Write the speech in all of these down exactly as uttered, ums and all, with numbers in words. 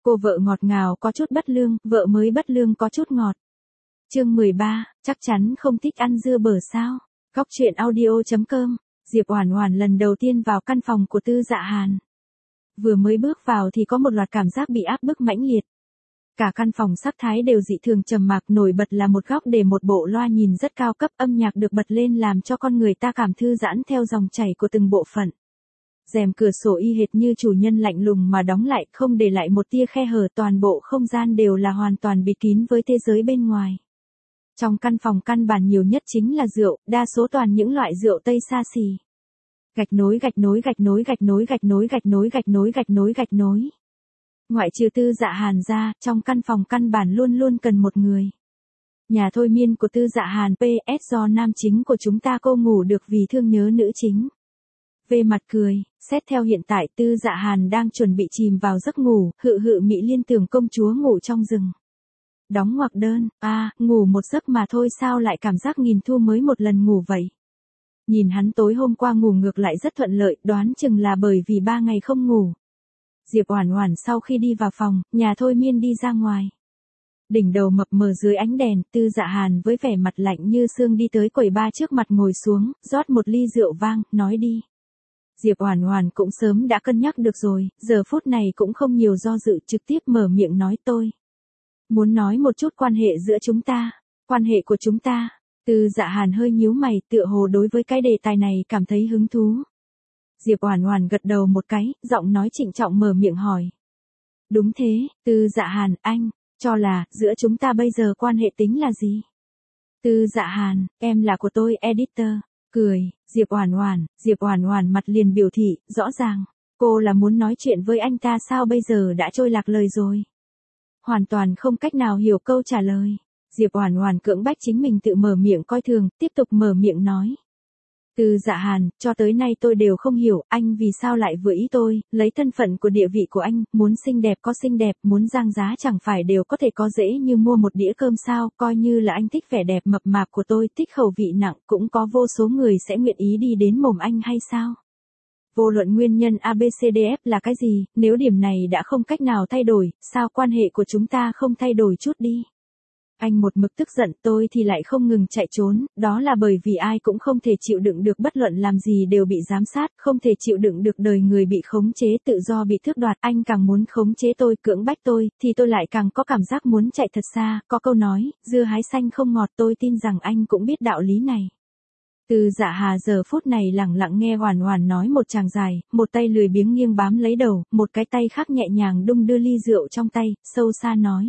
Cô vợ ngọt ngào có chút bất lương, vợ mới bất lương có chút ngọt. Chương mười ba, chắc chắn không thích ăn dưa bở sao? Góc truyện audio chấm com. Diệp Oản Oản lần đầu tiên vào căn phòng của Tư Dạ Hàn. Vừa mới bước vào thì có một loạt cảm giác bị áp bức mãnh liệt. Cả căn phòng sắc thái đều dị thường trầm mặc, nổi bật là một góc để một bộ loa nhìn rất cao cấp, âm nhạc được bật lên làm cho con người ta cảm thư giãn theo dòng chảy của từng bộ phận. Rèm cửa sổ y hệt như chủ nhân lạnh lùng mà đóng lại, không để lại một tia khe hở, toàn bộ không gian đều là hoàn toàn bịt kín với thế giới bên ngoài. Trong căn phòng căn bản nhiều nhất chính là rượu, đa số toàn những loại rượu Tây xa xỉ. Gạch nối gạch nối gạch nối gạch nối gạch nối gạch nối gạch nối gạch nối gạch nối. Ngoại trừ Tư Dạ Hàn ra, trong căn phòng căn bản luôn luôn cần một người. Nhà thôi miên của Tư Dạ Hàn pê ét do nam chính của chúng ta cô ngủ được vì thương nhớ nữ chính. Về mặt cười, xét theo hiện tại Tư Dạ Hàn đang chuẩn bị chìm vào giấc ngủ, hự hự mỹ liên tưởng công chúa ngủ trong rừng. Đóng ngoặc đơn, a à, ngủ một giấc mà thôi sao lại cảm giác nghìn thu mới một lần ngủ vậy. Nhìn hắn tối hôm qua ngủ ngược lại rất thuận lợi, đoán chừng là bởi vì ba ngày không ngủ. Diệp Oản Oản sau khi đi vào phòng, nhà thôi miên đi ra ngoài. Đỉnh đầu mập mờ dưới ánh đèn, Tư Dạ Hàn với vẻ mặt lạnh như xương đi tới quầy bar trước mặt ngồi xuống, rót một ly rượu vang, nói đi. Diệp Oản Oản cũng sớm đã cân nhắc được rồi, giờ phút này cũng không nhiều do dự, trực tiếp mở miệng nói tôi. Muốn nói một chút quan hệ giữa chúng ta, quan hệ của chúng ta. Tư Dạ Hàn hơi nhíu mày, tựa hồ đối với cái đề tài này cảm thấy hứng thú. Diệp Oản Oản gật đầu một cái, giọng nói trịnh trọng mở miệng hỏi. Đúng thế, Tư Dạ Hàn, anh, cho là, giữa chúng ta bây giờ quan hệ tính là gì? Tư Dạ Hàn, em là của tôi, editor. Cười, Diệp Oản Oản, Diệp Oản Oản mặt liền biểu thị, rõ ràng, cô là muốn nói chuyện với anh ta sao bây giờ đã trôi lạc lời rồi. Hoàn toàn không cách nào hiểu câu trả lời. Diệp Oản Oản cưỡng bách chính mình tự mở miệng coi thường, tiếp tục mở miệng nói. Tư Dạ Hàn, cho tới nay tôi đều không hiểu, anh vì sao lại vừa ý tôi, lấy thân phận của địa vị của anh, muốn xinh đẹp có xinh đẹp, muốn giang giá chẳng phải đều có thể có dễ như mua một đĩa cơm sao, coi như là anh thích vẻ đẹp mập mạp của tôi, thích khẩu vị nặng, cũng có vô số người sẽ nguyện ý đi đến mồm anh hay sao? Vô luận nguyên nhân a bê xê đê ép là cái gì, nếu điểm này đã không cách nào thay đổi, sao quan hệ của chúng ta không thay đổi chút đi? Anh một mực tức giận, tôi thì lại không ngừng chạy trốn, đó là bởi vì ai cũng không thể chịu đựng được bất luận làm gì đều bị giám sát, không thể chịu đựng được đời người bị khống chế tự do bị thước đoạt, anh càng muốn khống chế tôi, cưỡng bách tôi, thì tôi lại càng có cảm giác muốn chạy thật xa, có câu nói, dưa hái xanh không ngọt, tôi tin rằng anh cũng biết đạo lý này. Tư Dạ Hà giờ phút này lặng lặng nghe Oản Oản nói một tràng dài, một tay lười biếng nghiêng bám lấy đầu, một cái tay khác nhẹ nhàng đung đưa ly rượu trong tay, sâu xa nói.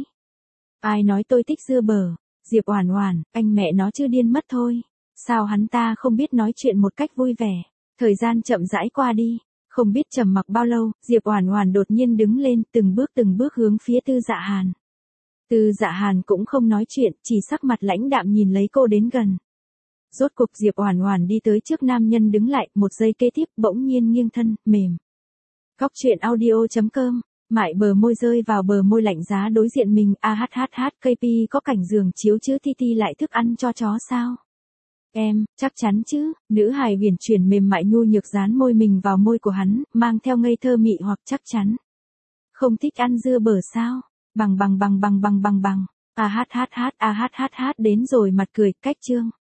Ai nói tôi thích dưa bở? Diệp Oản Oản, anh mẹ nó chứ điên mất thôi. Sao hắn ta không biết nói chuyện một cách vui vẻ? Thời gian chậm rãi qua đi, không biết trầm mặc bao lâu, Diệp Oản Oản đột nhiên đứng lên, từng bước từng bước hướng phía Tư Dạ Hàn. Tư Dạ Hàn cũng không nói chuyện, chỉ sắc mặt lãnh đạm nhìn lấy cô đến gần. Rốt cục Diệp Oản Oản đi tới trước nam nhân đứng lại, một giây kế tiếp bỗng nhiên nghiêng thân, mềm. Góc truyện audio chấm com. Mại bờ môi rơi vào bờ môi lạnh giá đối diện mình, a hát hát hát, ca pê có cảnh giường chiếu chứ ti ti lại thức ăn cho chó sao? Em, chắc chắn chứ, nữ hài huyền chuyển mềm mại nhu nhược dán môi mình vào môi của hắn, mang theo ngây thơ mị hoặc chắc chắn. Không thích ăn dưa bở sao? Bằng bằng bằng bằng bằng bằng bằng, a hát hát hát, a hát hát hát đến rồi mặt cười, cách chương.